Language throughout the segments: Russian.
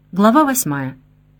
Глава 8.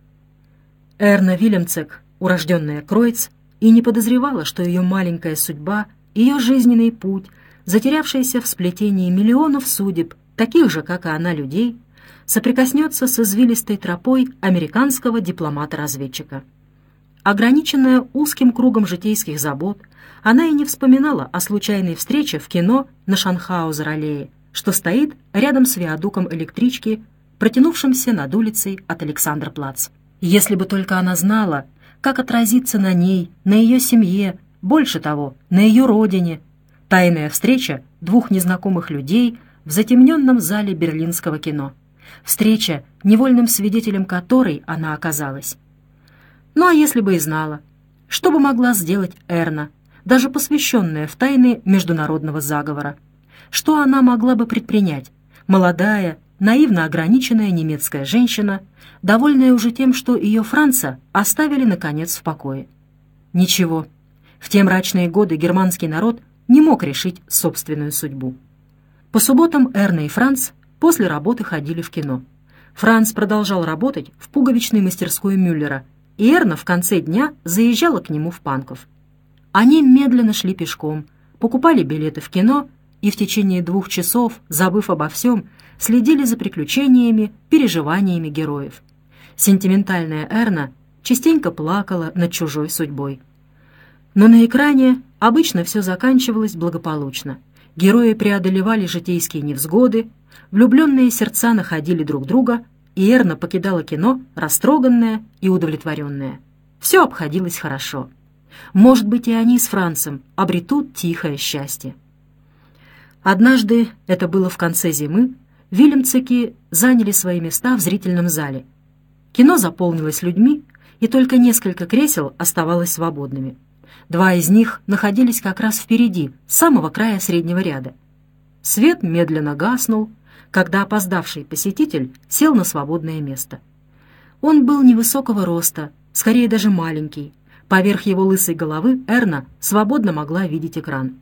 Эрна Вилемцек, урожденная Кройц, и не подозревала, что ее маленькая судьба, ее жизненный путь, затерявшийся в сплетении миллионов судеб, таких же, как и она, людей, соприкоснется с извилистой тропой американского дипломата-разведчика. Ограниченная узким кругом житейских забот, она и не вспоминала о случайной встрече в кино на Шанхаузер-аллее, что стоит рядом с виадуком электрички, протянувшимся над улицей от Александр-Плац. Если бы только она знала, как отразится на ней, на ее семье, больше того, на ее родине, тайная встреча двух незнакомых людей в затемненном зале берлинского кино. Встреча, невольным свидетелем которой она оказалась. Ну а если бы и знала, что бы могла сделать Эрна, даже посвященная в тайны международного заговора? Что она могла бы предпринять, молодая, наивно ограниченная немецкая женщина, довольная уже тем, что ее Франца оставили, наконец, в покое? Ничего. В те мрачные годы германский народ не мог решить собственную судьбу. По субботам Эрна и Франц после работы ходили в кино. Франц продолжал работать в пуговичной мастерской Мюллера, и Эрна в конце дня заезжала к нему в Панков. Они медленно шли пешком, покупали билеты в кино и в течение 2 часов, забыв обо всем, следили за приключениями, переживаниями героев. Сентиментальная Эрна частенько плакала над чужой судьбой. Но на экране обычно все заканчивалось благополучно. Герои преодолевали житейские невзгоды, влюбленные сердца находили друг друга, и Эрна покидала кино растроганная и удовлетворенная. Все обходилось хорошо. Может быть, и они с Францем обретут тихое счастье. Однажды, это было в конце зимы, Вилемцеки заняли свои места в зрительном зале. Кино заполнилось людьми, и только несколько кресел оставалось свободными. 2 из них находились как раз впереди, с самого края среднего ряда. Свет медленно гаснул, когда опоздавший посетитель сел на свободное место. Он был невысокого роста, скорее даже маленький. Поверх его лысой головы Эрна свободно могла видеть экран.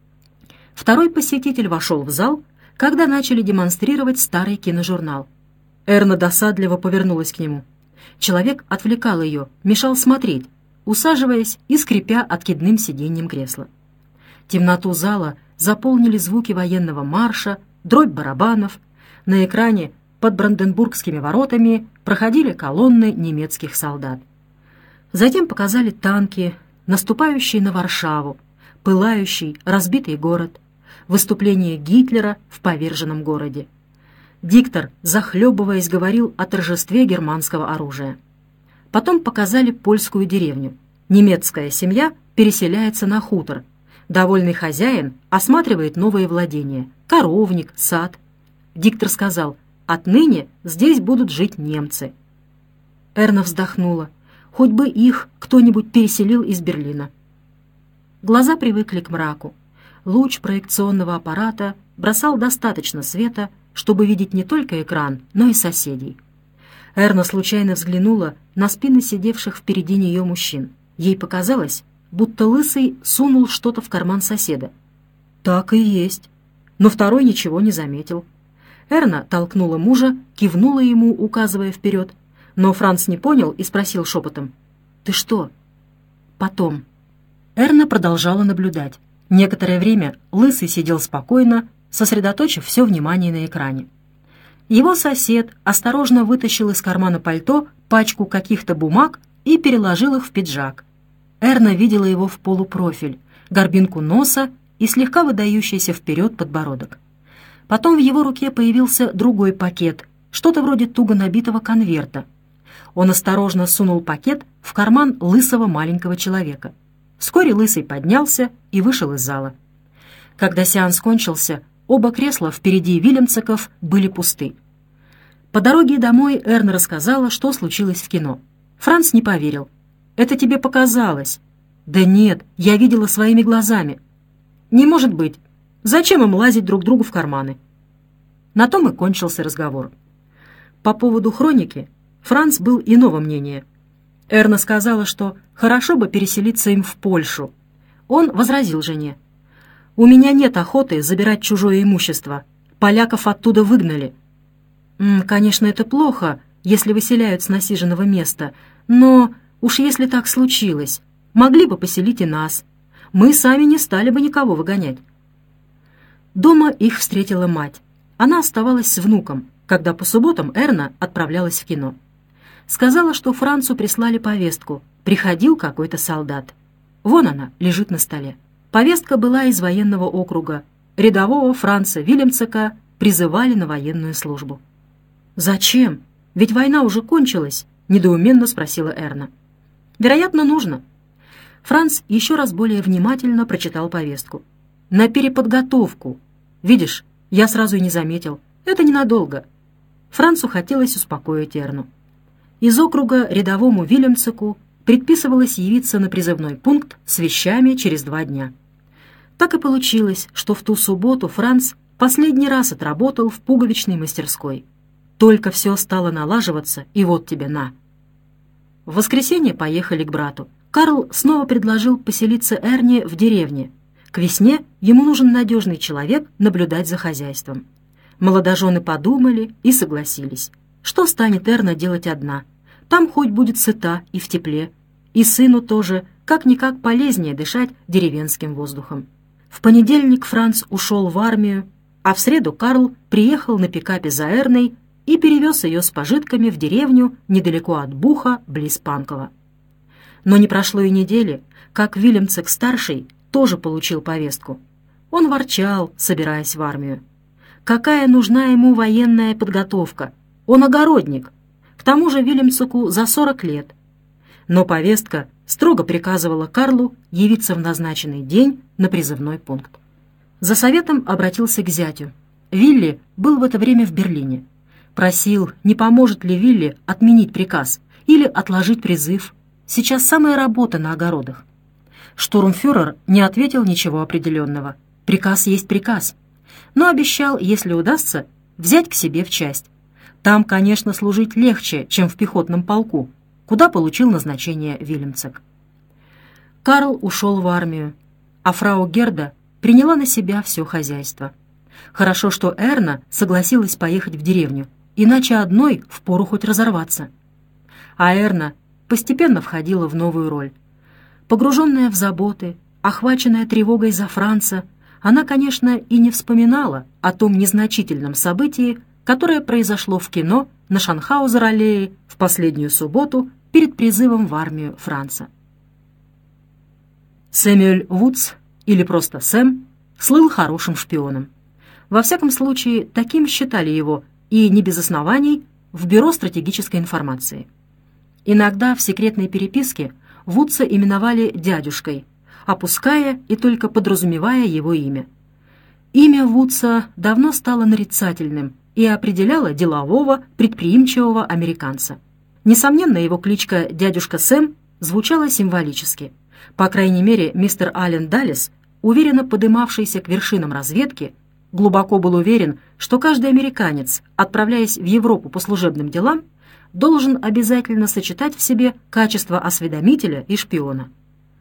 Второй посетитель вошел в зал, когда начали демонстрировать старый киножурнал. Эрна досадливо повернулась к нему. Человек отвлекал ее, мешал смотреть, усаживаясь и скрипя откидным сиденьем кресла. Темноту зала заполнили звуки военного марша, дробь барабанов. На экране под Бранденбургскими воротами проходили колонны немецких солдат. Затем показали танки, наступающие на Варшаву, пылающий, разбитый город, выступление Гитлера в поверженном городе. Диктор, захлебываясь, говорил о торжестве германского оружия. Потом показали польскую деревню. Немецкая семья переселяется на хутор. Довольный хозяин осматривает новые владения, коровник, сад. Диктор сказал: «Отныне здесь будут жить немцы». Эрна вздохнула. Хоть бы их кто-нибудь переселил из Берлина. Глаза привыкли к мраку. Луч проекционного аппарата бросал достаточно света, чтобы видеть не только экран, но и соседей. Эрна случайно взглянула на спины сидевших впереди нее мужчин. Ей показалось, будто лысый сунул что-то в карман соседа. Так и есть. Но второй ничего не заметил. Эрна толкнула мужа, кивнула ему, указывая вперед. Но Франц не понял и спросил шепотом: «Ты что?» «Потом». Эрна продолжала наблюдать. Некоторое время лысый сидел спокойно, сосредоточив все внимание на экране. Его сосед осторожно вытащил из кармана пальто пачку каких-то бумаг и переложил их в пиджак. Эрна видела его в полупрофиль, горбинку носа и слегка выдающийся вперед подбородок. Потом в его руке появился другой пакет, что-то вроде туго набитого конверта. Он осторожно сунул пакет в карман лысого маленького человека. Вскоре лысый поднялся и вышел из зала. Когда сеанс кончился, оба кресла впереди Вилемцеков были пусты. По дороге домой Эрна рассказала, что случилось в кино. Франц не поверил. «Это тебе показалось». «Да нет, я видела своими глазами». «Не может быть. Зачем им лазить друг другу в карманы?» На том и кончился разговор. По поводу хроники Франц был иного мнения. Эрна сказала, что хорошо бы переселиться им в Польшу. Он возразил жене: «У меня нет охоты забирать чужое имущество. Поляков оттуда выгнали». «Конечно, это плохо, если выселяют с насиженного места, но уж если так случилось, могли бы поселить и нас. Мы сами не стали бы никого выгонять». Дома их встретила мать. Она оставалась с внуком, когда по субботам Эрна отправлялась в кино. Сказала, что Францу прислали повестку. Приходил какой-то солдат. Вон она, лежит на столе. Повестка была из военного округа. Рядового Франца Вильямсека призывали на военную службу. «Зачем? Ведь война уже кончилась», — недоуменно спросила Эрна. «Вероятно, нужно». Франц еще раз более внимательно прочитал повестку. «На переподготовку. Видишь, я сразу и не заметил. Это ненадолго». Францу хотелось успокоить Эрну. Из округа рядовому Вильямсеку предписывалось явиться на призывной пункт с вещами через 2 дня. Так и получилось, что в ту субботу Франц последний раз отработал в пуговичной мастерской. Только все стало налаживаться, и вот тебе на. В воскресенье поехали к брату. Карл снова предложил поселиться Эрне в деревне. К весне ему нужен надежный человек наблюдать за хозяйством. Молодожены подумали и согласились. Что станет Эрна делать одна? Там хоть будет сыта и в тепле. И сыну тоже как-никак полезнее дышать деревенским воздухом. В понедельник Франц ушел в армию, а в среду Карл приехал на пикапе за Эрной и перевез ее с пожитками в деревню недалеко от Буха, близ Панкова. Но не прошло и недели, как Вильямсек-старший тоже получил повестку. Он ворчал, собираясь в армию. Какая нужна ему военная подготовка? Он огородник. К тому же Вильямсеку за 40 лет. Но повестка строго приказывала Карлу явиться в назначенный день на призывной пункт. За советом обратился к зятю. Вилли был в это время в Берлине. Просил, не поможет ли Вилли отменить приказ или отложить призыв. Сейчас самая работа на огородах. Штурмфюрер не ответил ничего определенного. Приказ есть приказ. Но обещал, если удастся, взять к себе в часть. Там, конечно, служить легче, чем в пехотном полку, куда получил назначение Вильямсек. Карл ушел в армию, а фрау Герда приняла на себя все хозяйство. Хорошо, что Эрна согласилась поехать в деревню, иначе одной впору хоть разорваться. А Эрна постепенно входила в новую роль. Погруженная в заботы, охваченная тревогой за Франца, она, конечно, и не вспоминала о том незначительном событии, которое произошло в кино на Шанхаузер-аллее в последнюю субботу перед призывом в армию Франца. Сэмюэль Вудс, или просто Сэм, слыл хорошим шпионом. Во всяком случае, таким считали его, и не без оснований, в Бюро стратегической информации. Иногда в секретной переписке Вудса именовали «дядюшкой», опуская и только подразумевая его имя. Имя Вудса давно стало нарицательным и определяло делового, предприимчивого американца. Несомненно, его кличка «дядюшка Сэм» звучала символически. По крайней мере, мистер Аллен Даллес, уверенно подымавшийся к вершинам разведки, глубоко был уверен, что каждый американец, отправляясь в Европу по служебным делам, должен обязательно сочетать в себе качества осведомителя и шпиона.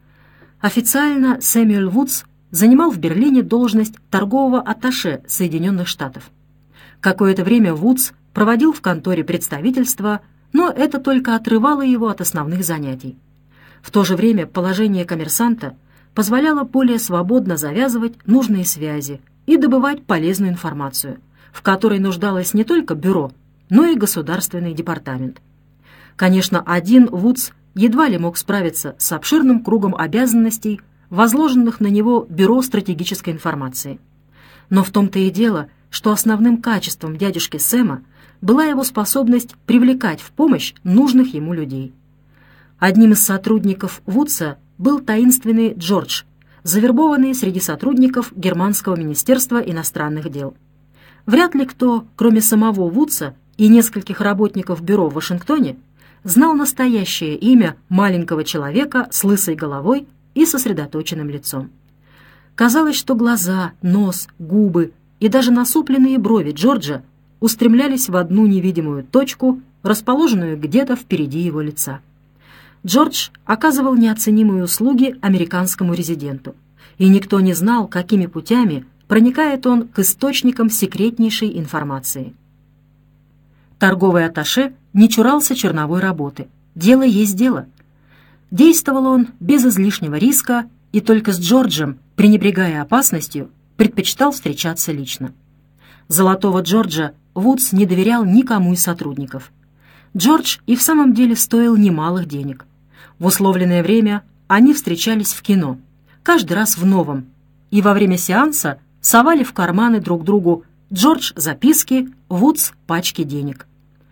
Официально Сэмюэль Вудс занимал в Берлине должность торгового атташе Соединенных Штатов. Какое-то время Вудс проводил в конторе представительства, но это только отрывало его от основных занятий. В то же время положение коммерсанта позволяло более свободно завязывать нужные связи и добывать полезную информацию, в которой нуждалось не только бюро, но и государственный департамент. Конечно, один Вудс едва ли мог справиться с обширным кругом обязанностей, возложенных на него Бюро стратегической информации. Но в том-то и дело, что основным качеством дядюшки Сэма была его способность привлекать в помощь нужных ему людей. Одним из сотрудников Вудса был таинственный Джордж, завербованный среди сотрудников Германского министерства иностранных дел. Вряд ли кто, кроме самого Вудса и нескольких работников бюро в Вашингтоне, знал настоящее имя маленького человека с лысой головой и сосредоточенным лицом. Казалось, что глаза, нос, губы и даже насупленные брови Джорджа устремлялись в одну невидимую точку, расположенную где-то впереди его лица. Джордж оказывал неоценимые услуги американскому резиденту, и никто не знал, какими путями проникает он к источникам секретнейшей информации. Торговый атташе не чурался черновой работы. Дело есть дело. Действовал он без излишнего риска и только с Джорджем, пренебрегая опасностью, предпочитал встречаться лично. Золотого Джорджа Вудс не доверял никому из сотрудников. Джордж и в самом деле стоил немалых денег. В условленное время они встречались в кино, каждый раз в новом, и во время сеанса совали в карманы друг другу Джордж записки, Вудс пачки денег.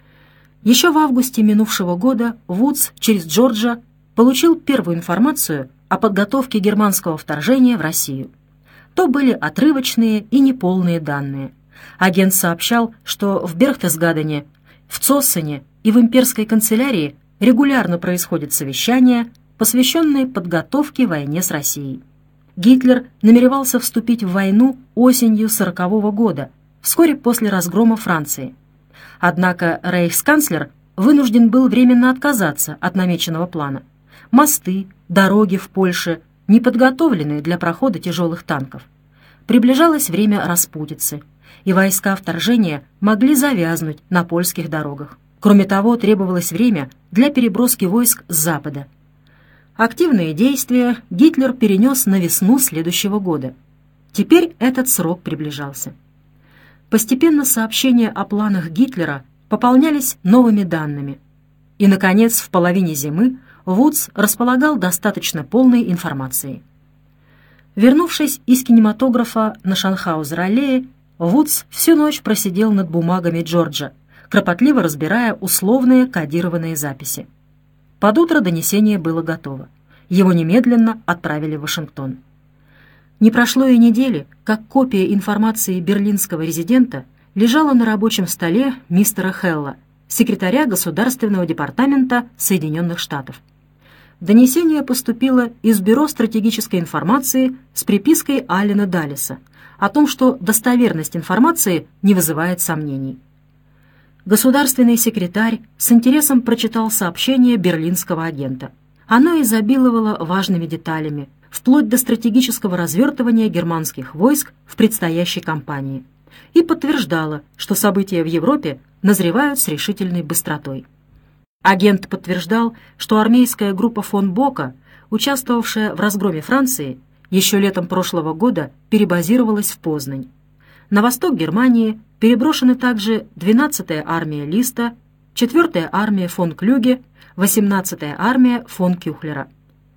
Еще в августе минувшего года Вудс через Джорджа получил первую информацию о подготовке германского вторжения в Россию. То были отрывочные и неполные данные. Агент сообщал, что в Берхтесгадене, в Цоссене и в имперской канцелярии регулярно происходят совещания, посвященные подготовке к войне с Россией. Гитлер намеревался вступить в войну осенью 1940 года, вскоре после разгрома Франции. Однако рейхсканцлер вынужден был временно отказаться от намеченного плана. Мосты, дороги в Польше не подготовлены для прохода тяжелых танков. Приближалось время распутицы, и войска вторжения могли завязнуть на польских дорогах. Кроме того, требовалось время для переброски войск с запада. Активные действия Гитлер перенес на весну следующего года. Теперь этот срок приближался. Постепенно сообщения о планах Гитлера пополнялись новыми данными. И, наконец, в половине зимы Вудс располагал достаточно полной информацией. Вернувшись из кинематографа на Шанхаузер-аллее, Вудс всю ночь просидел над бумагами Джорджа, кропотливо разбирая условные кодированные записи. Под утро донесение было готово. Его немедленно отправили в Вашингтон. Не прошло и недели, как копия информации берлинского резидента лежала на рабочем столе мистера Хелла, секретаря Государственного департамента Соединенных Штатов. Донесение поступило из Бюро стратегической информации с припиской Аллена Даллеса о том, что достоверность информации не вызывает сомнений. Государственный секретарь с интересом прочитал сообщение берлинского агента. Оно изобиловало важными деталями, вплоть до стратегического развертывания германских войск в предстоящей кампании, и подтверждало, что события в Европе назревают с решительной быстротой. Агент подтверждал, что армейская группа фон Бока, участвовавшая в разгроме Франции, еще летом прошлого года перебазировалась в Познань. На восток Германии переброшены также 12-я армия Листа, 4-я армия фон Клюге, 18-я армия фон Кюхлера.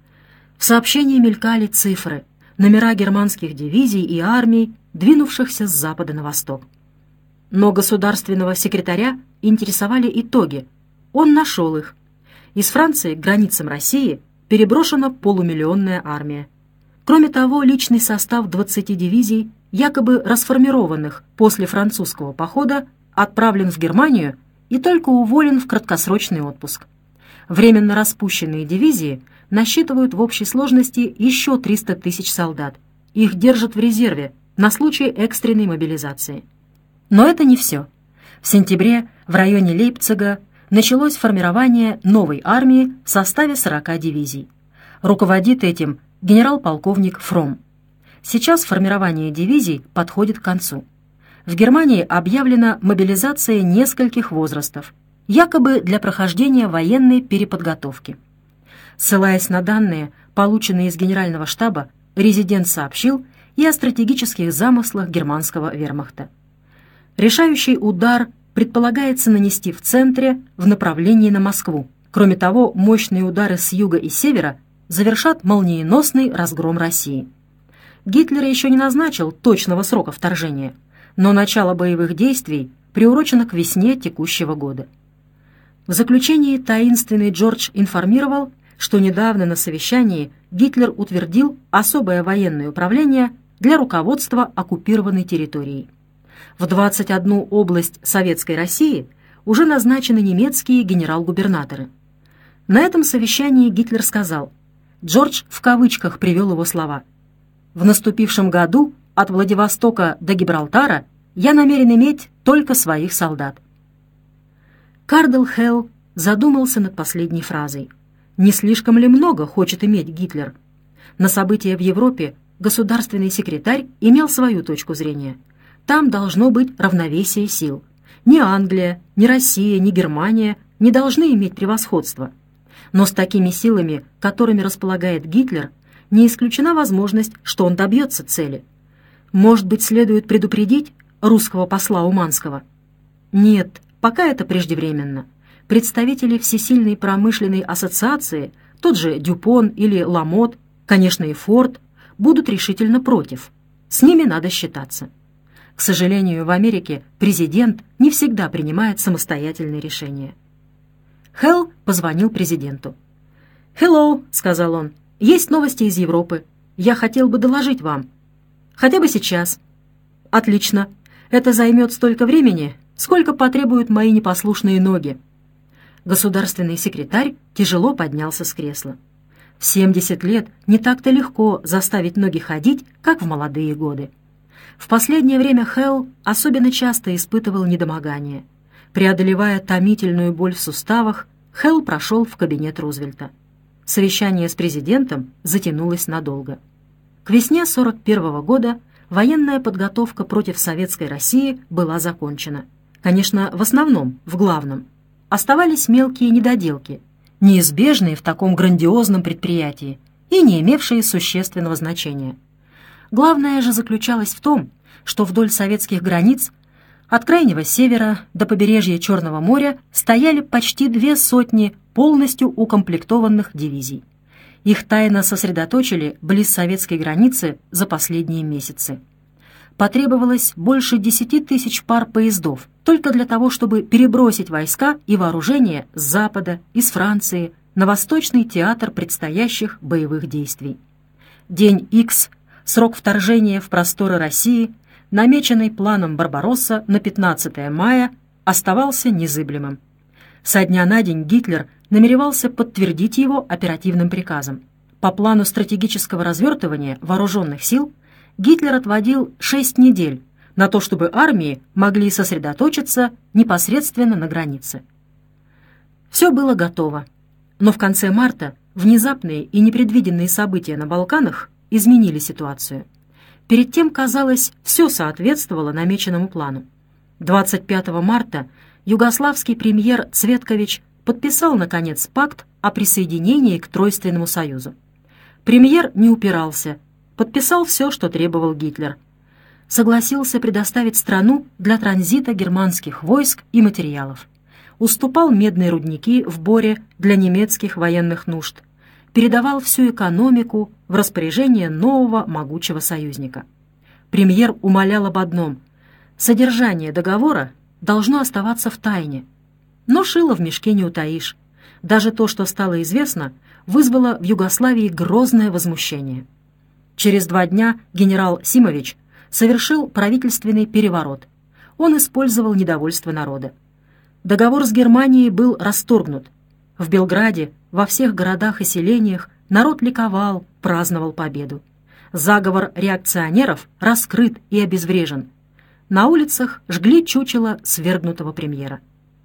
В сообщении мелькали цифры, номера германских дивизий и армий, двинувшихся с запада на восток. Но государственного секретаря интересовали итоги. Он нашел их. Из Франции к границам России переброшена полумиллионная армия. Кроме того, личный состав 20 дивизий, якобы расформированных после французского похода, отправлен в Германию и только уволен в краткосрочный отпуск. Временно распущенные дивизии насчитывают в общей сложности еще 300 тысяч солдат. Их держат в резерве на случай экстренной мобилизации. Но это не все. В сентябре в районе Лейпцига началось формирование новой армии в составе 40 дивизий. Руководит этим генерал-полковник Фром. Сейчас формирование дивизий подходит к концу. В Германии объявлена мобилизация нескольких возрастов, якобы для прохождения военной переподготовки. Ссылаясь на данные, полученные из Генерального штаба, резидент сообщил и о стратегических замыслах германского вермахта. Решающий удар предполагается нанести в центре в направлении на Москву. Кроме того, мощные удары с юга и севера завершат молниеносный разгром России. Гитлер еще не назначил точного срока вторжения, но начало боевых действий приурочено к весне текущего года. В заключении таинственный Джордж информировал, что недавно на совещании Гитлер утвердил особое военное управление для руководства оккупированной территорией. В 21 область Советской России уже назначены немецкие генерал-губернаторы. На этом совещании Гитлер сказал, Джордж в кавычках привел его слова: «В наступившем году от Владивостока до Гибралтара я намерен иметь только своих солдат». Кардел Хелл задумался над последней фразой. Не слишком ли много хочет иметь Гитлер? На события в Европе государственный секретарь имел свою точку зрения. Там должно быть равновесие сил. Ни Англия, ни Россия, ни Германия не должны иметь превосходства. Но с такими силами, которыми располагает Гитлер, не исключена возможность, что он добьется цели. Может быть, следует предупредить русского посла Уманского? Нет, пока это преждевременно. Представители Всесильной промышленной ассоциации, тот же Дюпон или Ламот, конечно, и Форд, будут решительно против. С ними надо считаться. К сожалению, в Америке президент не всегда принимает самостоятельные решения. Хелл позвонил президенту. «Hello», — сказал он, — «есть новости из Европы. Я хотел бы доложить вам. Хотя бы сейчас». «Отлично. Это займет столько времени, сколько потребуют мои непослушные ноги». Государственный секретарь тяжело поднялся с кресла. В 70 лет не так-то легко заставить ноги ходить, как в молодые годы. В последнее время Хелл особенно часто испытывал недомогание. Преодолевая томительную боль в суставах, Хелл прошел в кабинет Рузвельта. Совещание с президентом затянулось надолго. К весне 1941 года военная подготовка против Советской России была закончена. Конечно, в основном, в главном. Оставались мелкие недоделки, неизбежные в таком грандиозном предприятии и не имевшие существенного значения. Главное же заключалось в том, что вдоль советских границ от крайнего севера до побережья Черного моря стояли почти 200 полностью укомплектованных дивизий. Их тайно сосредоточили близ советской границы за последние месяцы. Потребовалось больше 10 тысяч пар поездов только для того, чтобы перебросить войска и вооружение с Запада, из Франции, на Восточный театр предстоящих боевых действий. День Х, срок вторжения в просторы России, намеченный планом Барбаросса на 15 мая, оставался незыблемым. Со дня на день Гитлер намеревался подтвердить его оперативным приказом. По плану стратегического развертывания вооруженных сил Гитлер отводил 6 недель на то, чтобы армии могли сосредоточиться непосредственно на границе. Все было готово, но в конце марта внезапные и непредвиденные события на Балканах изменили ситуацию. Перед тем, казалось, все соответствовало намеченному плану. 25 марта югославский премьер Цветкович подписал, наконец, пакт о присоединении к Тройственному союзу. Премьер не упирался, подписал все, что требовал Гитлер. Согласился предоставить страну для транзита германских войск и материалов. Уступал медные рудники в Боре для немецких военных нужд. Передавал всю экономику в распоряжение нового могучего союзника. Премьер умолял об одном — содержание договора должно оставаться в тайне. Но шило в мешке не утаишь. Даже то, что стало известно, вызвало в Югославии грозное возмущение. Через 2 дня генерал Симович совершил правительственный переворот. Он использовал недовольство народа. Договор с Германией был расторгнут. В Белграде, во всех городах и селениях народ ликовал, праздновал победу. Заговор реакционеров раскрыт и обезврежен. На улицах жгли чучело свергнутого премьера.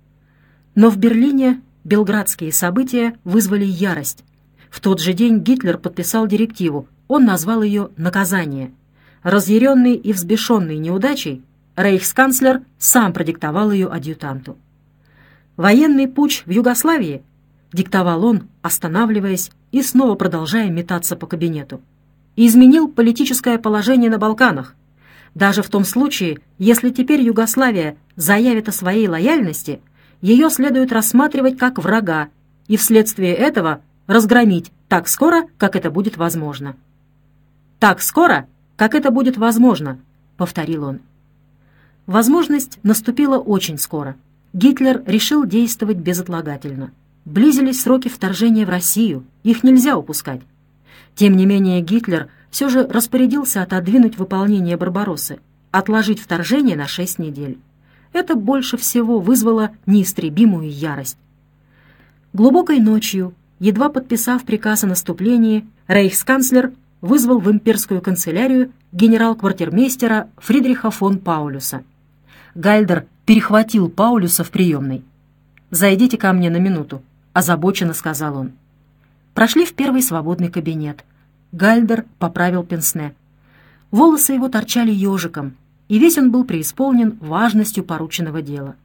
Но в Берлине белградские события вызвали ярость. В тот же день Гитлер подписал директиву, он назвал ее «наказание». Разъяренный и взбешенный неудачей, рейхсканцлер сам продиктовал ее адъютанту. «Военный путч в Югославии», — диктовал он, останавливаясь и снова продолжая метаться по кабинету, «изменил политическое положение на Балканах. Даже в том случае, если теперь Югославия заявит о своей лояльности, ее следует рассматривать как врага и вследствие этого разгромить так скоро, как это будет возможно». «Так скоро, как это будет возможно», — повторил он. Возможность наступила очень скоро. Гитлер решил действовать безотлагательно. Близились сроки вторжения в Россию, их нельзя упускать. Тем не менее Гитлер все же распорядился отодвинуть выполнение Барбароссы, отложить вторжение на 6 недель. Это больше всего вызвало неистребимую ярость. Глубокой ночью, едва подписав приказ о наступлении, рейхсканцлер вызвал в имперскую канцелярию генерал-квартирмейстера Фридриха фон Паулюса. Гальдер перехватил Паулюса в приемной. «Зайдите ко мне на минуту», — озабоченно сказал он. Прошли в первый свободный кабинет. Гальдер поправил пенсне. Волосы его торчали ежиком, и весь он был преисполнен важностью порученного дела.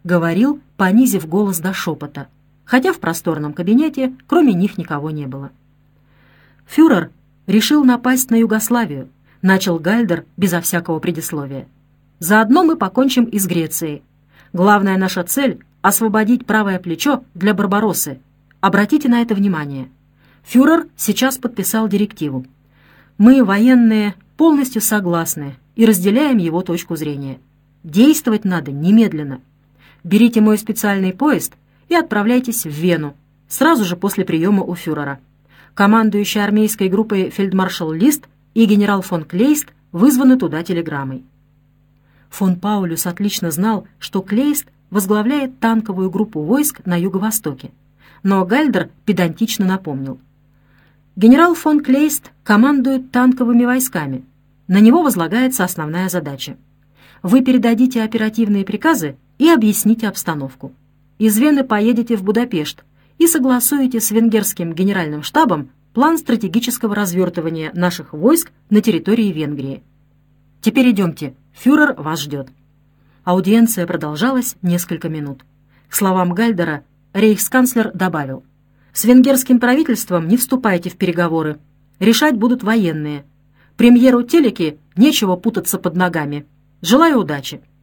говорил, понизив голос до шепота, хотя в просторном кабинете кроме них никого не было. «Фюрер решил напасть на Югославию», — начал Гальдер безо всякого предисловия. «Заодно мы покончим и с Грецией. Главная наша цель — освободить правое плечо для Барбароссы. Обратите на это внимание. Фюрер сейчас подписал директиву. Мы, военные, полностью согласны и разделяем его точку зрения. Действовать надо немедленно. Берите мой специальный поезд и отправляйтесь в Вену, сразу же после приема у фюрера. Командующий армейской группой фельдмаршал Лист и генерал фон Клейст вызваны туда телеграммой». Фон Паулюс отлично знал, что Клейст возглавляет танковую группу войск на юго-востоке, но Гальдер педантично напомнил. Генерал фон Клейст командует танковыми войсками. На него возлагается основная задача. Вы передадите оперативные приказы и объясните обстановку. Из Вены поедете в Будапешт и согласуете с венгерским генеральным штабом план стратегического развертывания наших войск на территории Венгрии. Теперь идемте, фюрер вас ждет». Аудиенция продолжалась несколько минут. К словам Гальдера рейхсканцлер добавил: «С венгерским правительством не вступайте в переговоры. Решать будут военные. Премьеру Телеки нечего путаться под ногами. Желаю удачи».